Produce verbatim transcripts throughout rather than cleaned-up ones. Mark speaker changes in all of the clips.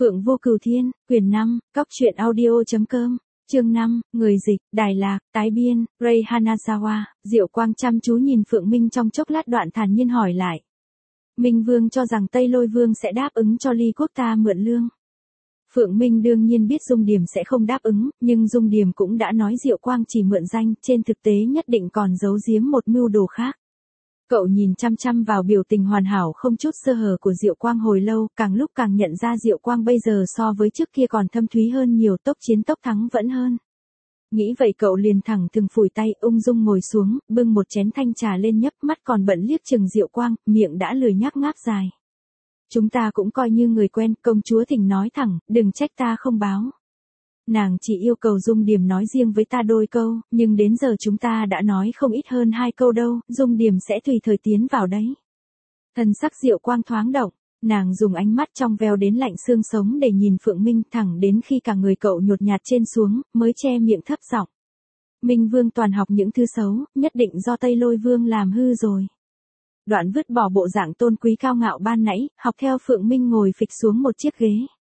Speaker 1: Phượng Vô Cửu Thiên, quyển năm, cóc truyện audio.com, chương năm, người dịch, Đài Lạc, tái biên, Ray Hanazawa. Diệu Quang chăm chú nhìn Phượng Minh trong chốc lát đoạn thản nhiên hỏi lại. Minh Vương cho rằng Tây Lôi Vương sẽ đáp ứng cho Ly Quốc ta mượn lương. Phượng Minh đương nhiên biết Dung Điểm sẽ không đáp ứng, nhưng Dung Điểm cũng đã nói Diệu Quang chỉ mượn danh, trên thực tế nhất định còn giấu giếm một mưu đồ khác. Cậu nhìn chăm chăm vào biểu tình hoàn hảo không chút sơ hở của Diệu Quang hồi lâu, càng lúc càng nhận ra Diệu Quang bây giờ so với trước kia còn thâm thúy hơn nhiều, tốc chiến tốc thắng vẫn hơn. Nghĩ vậy cậu liền thẳng thừng phủi tay, ung dung ngồi xuống, bưng một chén thanh trà lên nhấp, mắt còn bận liếc chừng Diệu Quang, miệng đã lười nhác ngáp dài. Chúng ta cũng coi như người quen, công chúa thỉnh nói thẳng, đừng trách ta không báo. Nàng chỉ yêu cầu Dung Điểm nói riêng với ta đôi câu, nhưng đến giờ chúng ta đã nói không ít hơn hai câu đâu, Dung Điểm sẽ tùy thời tiến vào đấy. Thần sắc Diệu Quang thoáng động, nàng dùng ánh mắt trong veo đến lạnh xương sống để nhìn Phượng Minh, thẳng đến khi cả người cậu nhột nhạt trên xuống, mới che miệng thấp giọng. Minh Vương toàn học những thứ xấu, nhất định do Tây Lôi Vương làm hư rồi. Đoạn vứt bỏ bộ dạng tôn quý cao ngạo ban nãy, học theo Phượng Minh ngồi phịch xuống một chiếc ghế.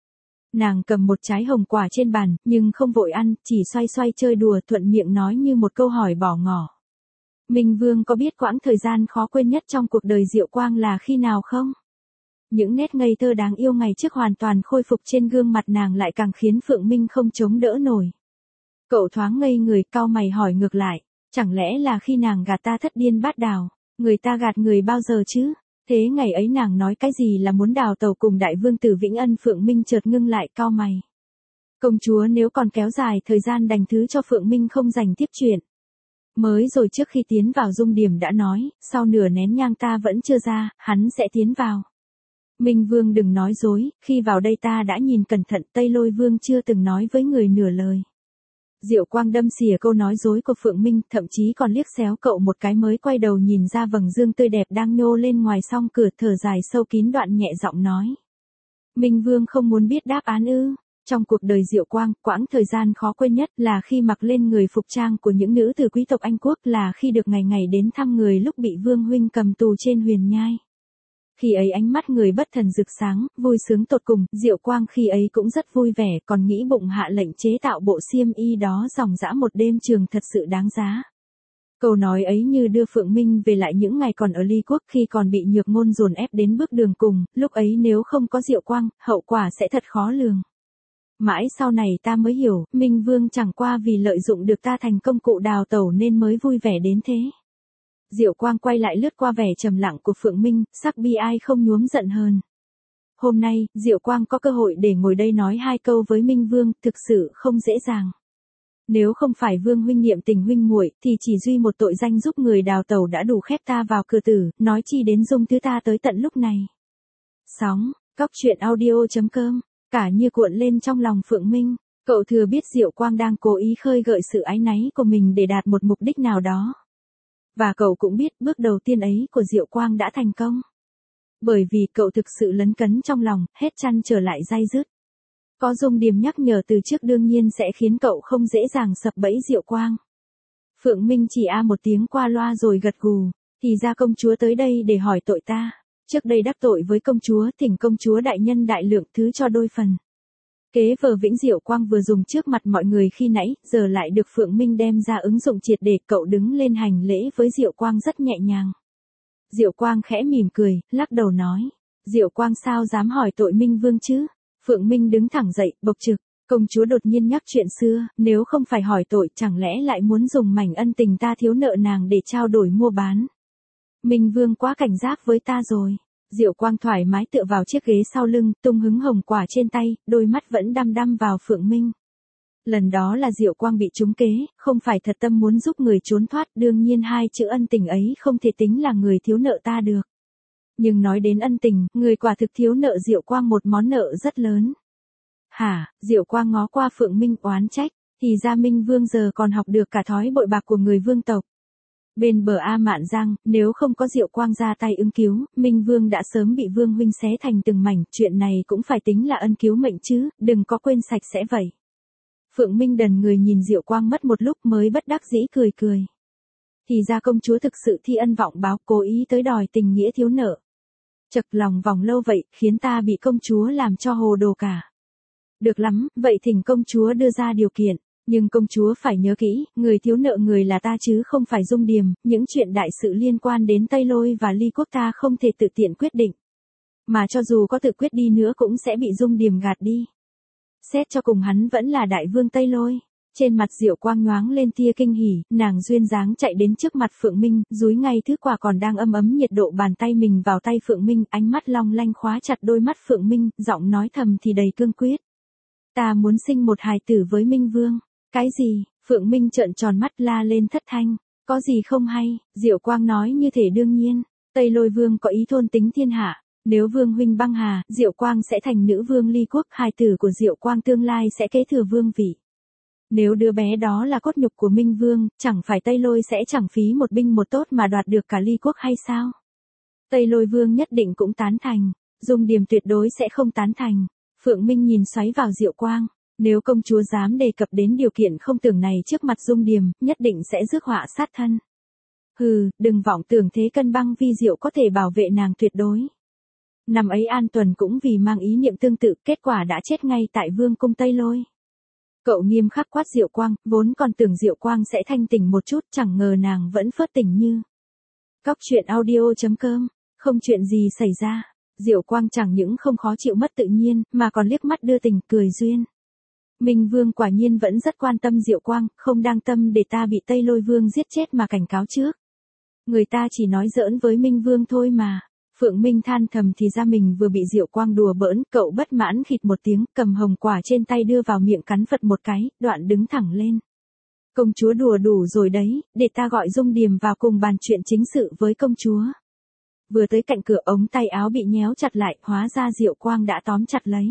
Speaker 1: Nàng cầm một trái hồng quả trên bàn, nhưng không vội ăn, chỉ xoay xoay chơi đùa, thuận miệng nói như một câu hỏi bỏ ngỏ. Minh Vương có biết quãng thời gian khó quên nhất trong cuộc đời Diệu Quang là khi nào không? Những nét ngây thơ đáng yêu ngày trước hoàn toàn khôi phục trên gương mặt nàng lại càng khiến Phượng Minh không chống đỡ nổi. Cậu thoáng ngây người, cau mày hỏi ngược lại, chẳng lẽ là khi nàng gạt ta thất điên bát đào, người ta gạt người bao giờ chứ? Thế ngày ấy nàng nói cái gì là muốn đào tàu cùng đại vương tử Vĩnh Ân? Phượng Minh chợt ngưng lại, cau mày. Công chúa nếu còn kéo dài thời gian đành thứ cho Phượng Minh không dành tiếp chuyện. Mới rồi trước khi tiến vào Dung Điểm đã nói, sau nửa nén nhang ta vẫn chưa ra, hắn sẽ tiến vào. Minh Vương đừng nói dối, khi vào đây ta đã nhìn cẩn thận, Tây Lôi Vương chưa từng nói với người nửa lời. Diệu Quang đâm xỉa câu nói dối của Phượng Minh, thậm chí còn liếc xéo cậu một cái mới quay đầu nhìn ra vầng dương tươi đẹp đang nhô lên ngoài song cửa, thở dài sâu kín đoạn nhẹ giọng nói. Minh Vương không muốn biết đáp án ư? Trong cuộc đời Diệu Quang, quãng thời gian khó quên nhất là khi mặc lên người phục trang của những nữ từ quý tộc Anh Quốc, là khi được ngày ngày đến thăm người lúc bị Vương huynh cầm tù trên Huyền Nhai. Khi ấy ánh mắt người bất thần rực sáng, vui sướng tột cùng, Diệu Quang khi ấy cũng rất vui vẻ, còn nghĩ bụng hạ lệnh chế tạo bộ xiêm y đó dòng dã một đêm trường thật sự đáng giá. Câu nói ấy như đưa Phượng Minh về lại những ngày còn ở Ly Quốc, khi còn bị nhược ngôn dồn ép đến bước đường cùng, lúc ấy nếu không có Diệu Quang, hậu quả sẽ thật khó lường. Mãi sau này ta mới hiểu, Minh Vương chẳng qua vì lợi dụng được ta thành công cụ đào tẩu nên mới vui vẻ đến thế. Diệu Quang quay lại lướt qua vẻ trầm lặng của Phượng Minh, sắc bi ai không nhuốm giận hơn. Hôm nay, Diệu Quang có cơ hội để ngồi đây nói hai câu với Minh Vương, thực sự không dễ dàng. Nếu không phải Vương huynh niệm tình huynh muội, thì chỉ duy một tội danh giúp người đào tẩu đã đủ khép ta vào cửa tử, nói chi đến Dung thứ ta tới tận lúc này. Sóng, cóc truyện audio.com, cả như cuộn lên trong lòng Phượng Minh, cậu thừa biết Diệu Quang đang cố ý khơi gợi sự áy náy của mình để đạt một mục đích nào đó. Và cậu cũng biết bước đầu tiên ấy của Diệu Quang đã thành công. Bởi vì cậu thực sự lấn cấn trong lòng, hết chăn trở lại day dứt. Có Dung Điểm nhắc nhở từ trước đương nhiên sẽ khiến cậu không dễ dàng sập bẫy Diệu Quang. Phượng Minh chỉ a một tiếng qua loa rồi gật gù, thì ra công chúa tới đây để hỏi tội ta. Trước đây đắc tội với công chúa, thỉnh công chúa đại nhân đại lượng thứ cho đôi phần. Kế vở Vĩnh Diệu Quang vừa dùng trước mặt mọi người khi nãy, giờ lại được Phượng Minh đem ra ứng dụng triệt để. Cậu đứng lên hành lễ với Diệu Quang rất nhẹ nhàng. Diệu Quang khẽ mỉm cười, lắc đầu nói. Diệu Quang sao dám hỏi tội Minh Vương chứ? Phượng Minh đứng thẳng dậy, bộc trực. Công chúa đột nhiên nhắc chuyện xưa, nếu không phải hỏi tội chẳng lẽ lại muốn dùng mảnh ân tình ta thiếu nợ nàng để trao đổi mua bán. Minh Vương quá cảnh giác với ta rồi. Diệu Quang thoải mái tựa vào chiếc ghế sau lưng, tung hứng hồng quả trên tay, đôi mắt vẫn đăm đăm vào Phượng Minh. Lần đó là Diệu Quang bị trúng kế, không phải thật tâm muốn giúp người trốn thoát, đương nhiên hai chữ ân tình ấy không thể tính là người thiếu nợ ta được. Nhưng nói đến ân tình, người quả thực thiếu nợ Diệu Quang một món nợ rất lớn. Hả? Diệu Quang ngó qua Phượng Minh oán trách, thì ra Minh Vương giờ còn học được cả thói bội bạc của người vương tộc. Bên bờ A Mạn Giang, nếu không có Diệu Quang ra tay ứng cứu, Minh Vương đã sớm bị Vương huynh xé thành từng mảnh, chuyện này cũng phải tính là ân cứu mệnh chứ, đừng có quên sạch sẽ vậy. Phượng Minh đần người nhìn Diệu Quang mất một lúc mới bất đắc dĩ cười cười. Thì ra công chúa thực sự thi ân vọng báo, cố ý tới đòi tình nghĩa thiếu nợ. Chật lòng vòng lâu vậy, khiến ta bị công chúa làm cho hồ đồ cả. Được lắm, vậy thỉnh công chúa đưa ra điều kiện. Nhưng công chúa phải nhớ kỹ, người thiếu nợ người là ta chứ không phải Dung Điềm, những chuyện đại sự liên quan đến Tây Lôi và Ly Quốc ta không thể tự tiện quyết định. Mà cho dù có tự quyết đi nữa cũng sẽ bị Dung Điềm gạt đi. Xét cho cùng hắn vẫn là đại vương Tây Lôi. Trên mặt Diệu Quang nhoáng lên tia kinh hỉ, nàng duyên dáng chạy đến trước mặt Phượng Minh, dúi ngay thứ quà còn đang âm ấm nhiệt độ bàn tay mình vào tay Phượng Minh, ánh mắt long lanh khóa chặt đôi mắt Phượng Minh, giọng nói thầm thì đầy cương quyết. Ta muốn sinh một hài tử với Minh Vương. Cái gì? Phượng Minh trợn tròn mắt la lên thất thanh. Có gì không hay? Diệu Quang nói như thể đương nhiên. Tây Lôi Vương có ý thôn tính thiên hạ. Nếu Vương huynh băng hà, Diệu Quang sẽ thành nữ vương Ly Quốc, hài tử của Diệu Quang tương lai sẽ kế thừa vương vị. Nếu đứa bé đó là cốt nhục của Minh Vương, chẳng phải Tây Lôi sẽ chẳng phí một binh một tốt mà đoạt được cả Ly Quốc hay sao? Tây Lôi Vương nhất định cũng tán thành. Dung Điềm tuyệt đối sẽ không tán thành. Phượng Minh nhìn xoáy vào Diệu Quang. Nếu công chúa dám đề cập đến điều kiện không tưởng này trước mặt Dung Điềm, nhất định sẽ rước họa sát thân. Hừ, đừng vọng tưởng thế cân băng vi diệu có thể bảo vệ nàng tuyệt đối. Năm ấy An Tuần cũng vì mang ý niệm tương tự, kết quả đã chết ngay tại vương cung Tây Lôi. Cậu nghiêm khắc quát Diệu Quang, vốn còn tưởng Diệu Quang sẽ thanh tỉnh một chút, chẳng ngờ nàng vẫn phớt tỉnh như. Cóc truyện audio chấm com, không chuyện gì xảy ra. Diệu Quang chẳng những không khó chịu mất tự nhiên, mà còn liếc mắt đưa tình, cười duyên. Minh Vương quả nhiên vẫn rất quan tâm Diệu Quang, không đang tâm để ta bị Tây Lôi Vương giết chết mà cảnh cáo trước. Người ta chỉ nói giỡn với Minh Vương thôi mà. Phượng Minh than thầm thì ra mình vừa bị Diệu Quang đùa bỡn, cậu bất mãn khịt một tiếng, cầm hồng quả trên tay đưa vào miệng cắn phật một cái, đoạn đứng thẳng lên. Công chúa đùa đủ rồi đấy, để ta gọi Dung Điềm vào cùng bàn chuyện chính sự với công chúa. Vừa tới cạnh cửa ống tay áo bị nhéo chặt lại, hóa ra Diệu Quang đã tóm chặt lấy.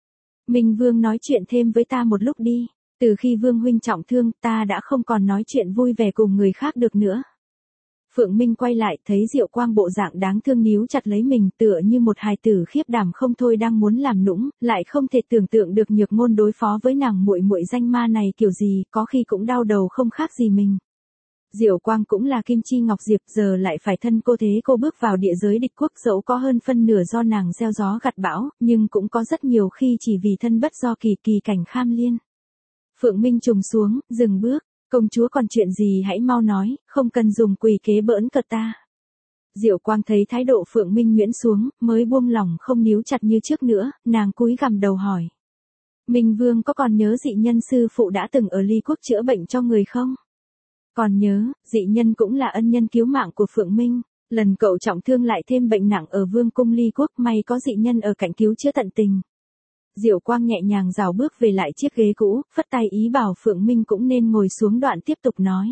Speaker 1: Minh Vương nói chuyện thêm với ta một lúc đi, từ khi Vương huynh trọng thương ta đã không còn nói chuyện vui vẻ cùng người khác được nữa. Phượng Minh quay lại thấy Diệu Quang bộ dạng đáng thương níu chặt lấy mình tựa như một hài tử khiếp đảm không thôi đang muốn làm nũng, lại không thể tưởng tượng được Nhược Ngôn đối phó với nàng muội muội danh ma này kiểu gì, có khi cũng đau đầu không khác gì mình. Diệu Quang cũng là kim chi ngọc diệp, giờ lại phải thân cô thế cô bước vào địa giới địch quốc, dẫu có hơn phân nửa do nàng gieo gió gặt bão, nhưng cũng có rất nhiều khi chỉ vì thân bất do kỳ, kỳ cảnh kham liên. Phượng Minh trùng xuống, dừng bước. Công chúa còn chuyện gì hãy mau nói, không cần dùng quỷ kế bỡn cợt ta. Diệu Quang thấy thái độ Phượng Minh nhuyễn xuống, mới buông lòng không níu chặt như trước nữa, nàng cúi gằm đầu hỏi. Minh Vương có còn nhớ dị nhân sư phụ đã từng ở Ly Quốc chữa bệnh cho người không? Còn nhớ, dị nhân cũng là ân nhân cứu mạng của Phượng Minh, lần cậu trọng thương lại thêm bệnh nặng ở Vương cung Ly Quốc, may có dị nhân ở cạnh cứu chữa tận tình. Diệu Quang nhẹ nhàng rảo bước về lại chiếc ghế cũ, phất tay ý bảo Phượng Minh cũng nên ngồi xuống, đoạn tiếp tục nói.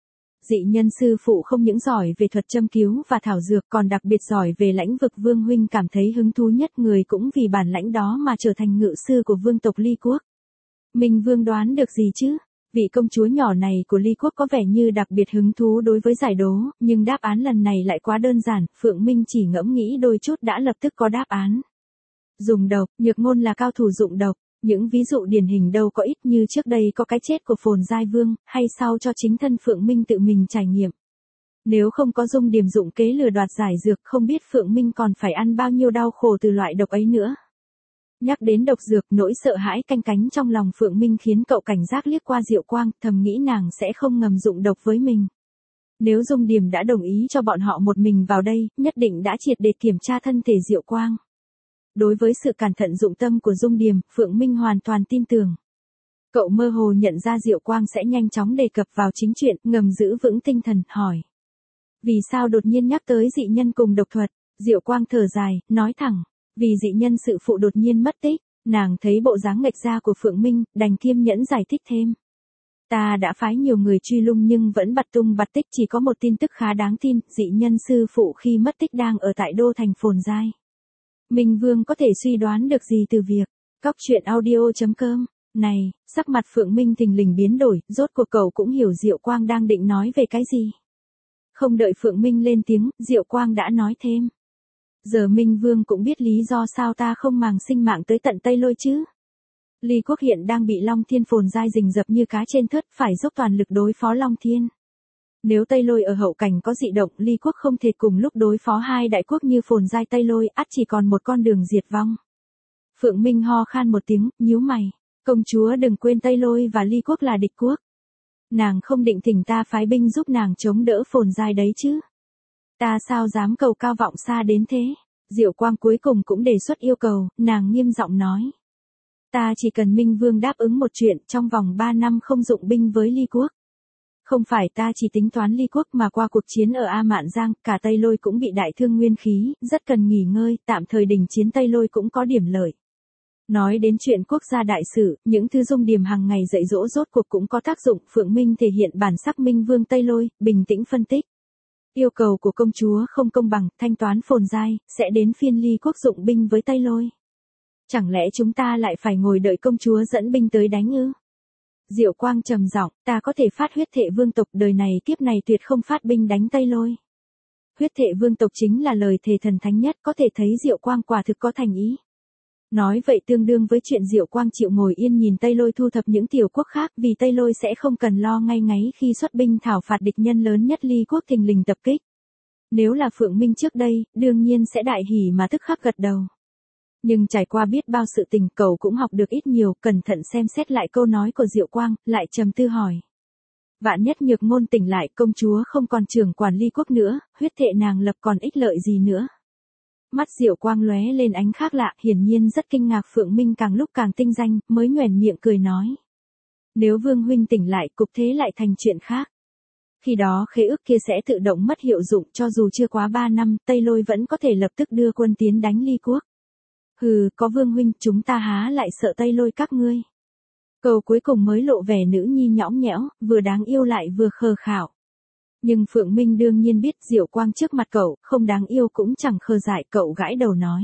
Speaker 1: Dị nhân sư phụ không những giỏi về thuật châm cứu và thảo dược, còn đặc biệt giỏi về lãnh vực. Vương huynh cảm thấy hứng thú nhất, người cũng vì bản lãnh đó mà trở thành ngự sư của vương tộc Ly Quốc. Minh Vương đoán được gì chứ? Vị công chúa nhỏ này của Ly Quốc có vẻ như đặc biệt hứng thú đối với giải đố, nhưng đáp án lần này lại quá đơn giản, Phượng Minh chỉ ngẫm nghĩ đôi chút đã lập tức có đáp án. Dùng độc, Nhược Ngôn là cao thủ dụng độc, những ví dụ điển hình đâu có ít, như trước đây có cái chết của Phồn Giai Vương, hay sau cho chính thân Phượng Minh tự mình trải nghiệm. Nếu không có Dung Điềm dụng kế lừa đoạt giải dược, không biết Phượng Minh còn phải ăn bao nhiêu đau khổ từ loại độc ấy nữa. Nhắc đến độc dược, nỗi sợ hãi canh cánh trong lòng Phượng Minh khiến cậu cảnh giác liếc qua Diệu Quang, thầm nghĩ nàng sẽ không ngầm dụng độc với mình. Nếu Dung Điềm đã đồng ý cho bọn họ một mình vào đây, nhất định đã triệt để kiểm tra thân thể Diệu Quang. Đối với sự cẩn thận dụng tâm của Dung Điềm, Phượng Minh hoàn toàn tin tưởng. Cậu mơ hồ nhận ra Diệu Quang sẽ nhanh chóng đề cập vào chính chuyện, ngầm giữ vững tinh thần, hỏi. Vì sao đột nhiên nhắc tới dị nhân cùng độc thuật? Diệu Quang thở dài, nói thẳng. Vì dị nhân sự phụ đột nhiên mất tích, nàng thấy bộ dáng nghệch ra của Phượng Minh, đành kiêm nhẫn giải thích thêm. Ta đã phái nhiều người truy lùng nhưng vẫn bặt tung bặt tích, chỉ có một tin tức khá đáng tin, dị nhân sư phụ khi mất tích đang ở tại đô thành Phồn Giai. Minh Vương có thể suy đoán được gì từ việc. Cóc truyện audio chấm com. Này, sắc mặt Phượng Minh thình lình biến đổi, rốt cuộc cậu cũng hiểu Diệu Quang đang định nói về cái gì. Không đợi Phượng Minh lên tiếng, Diệu Quang đã nói thêm. Giờ Minh Vương cũng biết lý do sao ta không màng sinh mạng tới tận Tây Lôi chứ. Ly Quốc hiện đang bị Long Thiên Phồn Giai rình rập như cá trên thớt, phải dốc toàn lực đối phó Long Thiên. Nếu Tây Lôi ở hậu cảnh có dị động, Ly Quốc không thể cùng lúc đối phó hai đại quốc như Phồn Giai Tây Lôi, ắt chỉ còn một con đường diệt vong. Phượng Minh ho khan một tiếng, nhíu mày. Công chúa đừng quên Tây Lôi và Ly quốc là địch quốc. Nàng không định thỉnh ta phái binh giúp nàng chống đỡ Phồn Giai đấy chứ. Ta sao dám cầu cao vọng xa đến thế. Diệu Quang cuối cùng cũng đề xuất yêu cầu, nàng nghiêm giọng nói. Ta chỉ cần Minh Vương đáp ứng một chuyện, trong vòng ba năm không dụng binh với Ly quốc. Không phải ta chỉ tính toán Ly quốc mà qua cuộc chiến ở A Mạn Giang, cả Tây Lôi cũng bị đại thương nguyên khí, rất cần nghỉ ngơi, tạm thời đình chiến Tây Lôi cũng có điểm lợi. Nói đến chuyện quốc gia đại sự, những thứ dung điểm hàng ngày dạy dỗ rốt cuộc cũng có tác dụng. Phượng Minh thể hiện bản sắc Minh Vương Tây Lôi, bình tĩnh phân tích. Yêu cầu của công chúa không công bằng, thanh toán Phồn Giai, sẽ đến phiên Ly quốc dụng binh với Tây Lôi. Chẳng lẽ chúng ta lại phải ngồi đợi công chúa dẫn binh tới đánh ư? Diệu Quang trầm giọng, ta có thể phát huyết thệ vương tộc, đời này kiếp này tuyệt không phát binh đánh Tây Lôi. Huyết thệ vương tộc chính là lời thề thần thánh nhất, có thể thấy Diệu Quang quả thực có thành ý. Nói vậy tương đương với chuyện Diệu Quang chịu ngồi yên nhìn Tây Lôi thu thập những tiểu quốc khác, vì Tây Lôi sẽ không cần lo ngay ngáy khi xuất binh thảo phạt địch nhân lớn nhất Ly quốc thình lình tập kích. Nếu là Phượng Minh trước đây, đương nhiên sẽ đại hỉ mà tức khắc gật đầu. Nhưng trải qua biết bao sự tình, cậu cũng học được ít nhiều, cẩn thận xem xét lại câu nói của Diệu Quang, lại trầm tư hỏi. Vạn nhất nhược ngôn tỉnh lại, công chúa không còn trưởng quản Ly quốc nữa, huyết thệ nàng lập còn ích lợi gì nữa. Mắt Diệu Quang lóe lên ánh khác lạ, hiển nhiên rất kinh ngạc. Phượng Minh càng lúc càng tinh danh, mới nhoẻn miệng cười nói. Nếu Vương huynh tỉnh lại, cục thế lại thành chuyện khác. Khi đó khế ước kia sẽ tự động mất hiệu dụng, cho dù chưa quá ba năm, Tây Lôi vẫn có thể lập tức đưa quân tiến đánh Ly quốc. Hừ, có Vương huynh, chúng ta há lại sợ Tây Lôi các ngươi. Câu cuối cùng mới lộ vẻ nữ nhi nhõng nhẽo, vừa đáng yêu lại vừa khờ khảo. Nhưng Phượng Minh đương nhiên biết Diệu Quang trước mặt cậu, không đáng yêu cũng chẳng khờ dại, cậu gãi đầu nói.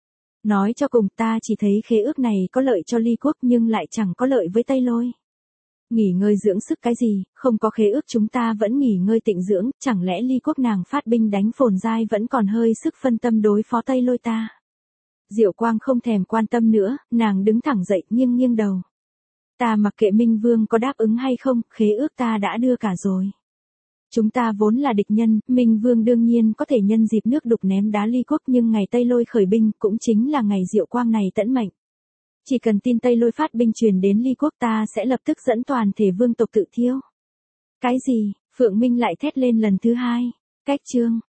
Speaker 1: Nói cho cùng, ta chỉ thấy khế ước này có lợi cho Ly quốc nhưng lại chẳng có lợi với Tây Lôi. Nghỉ ngơi dưỡng sức cái gì, không có khế ước chúng ta vẫn nghỉ ngơi tịnh dưỡng, chẳng lẽ Ly quốc nàng phát binh đánh Phồn Giai vẫn còn hơi sức phân tâm đối phó Tây Lôi ta. Diệu Quang không thèm quan tâm nữa, nàng đứng thẳng dậy, nghiêng nghiêng đầu. Ta mặc kệ Minh Vương có đáp ứng hay không, khế ước ta đã đưa cả rồi. Chúng ta vốn là địch nhân, Minh Vương đương nhiên có thể nhân dịp nước đục ném đá Ly quốc, nhưng ngày Tây Lôi khởi binh cũng chính là ngày Diệu Quang này tẫn mệnh. Chỉ cần tin Tây Lôi phát binh truyền đến Ly quốc, ta sẽ lập tức dẫn toàn thể vương tộc tự thiêu. Cái gì? Phượng Minh lại thét lên lần thứ hai. Cách chương.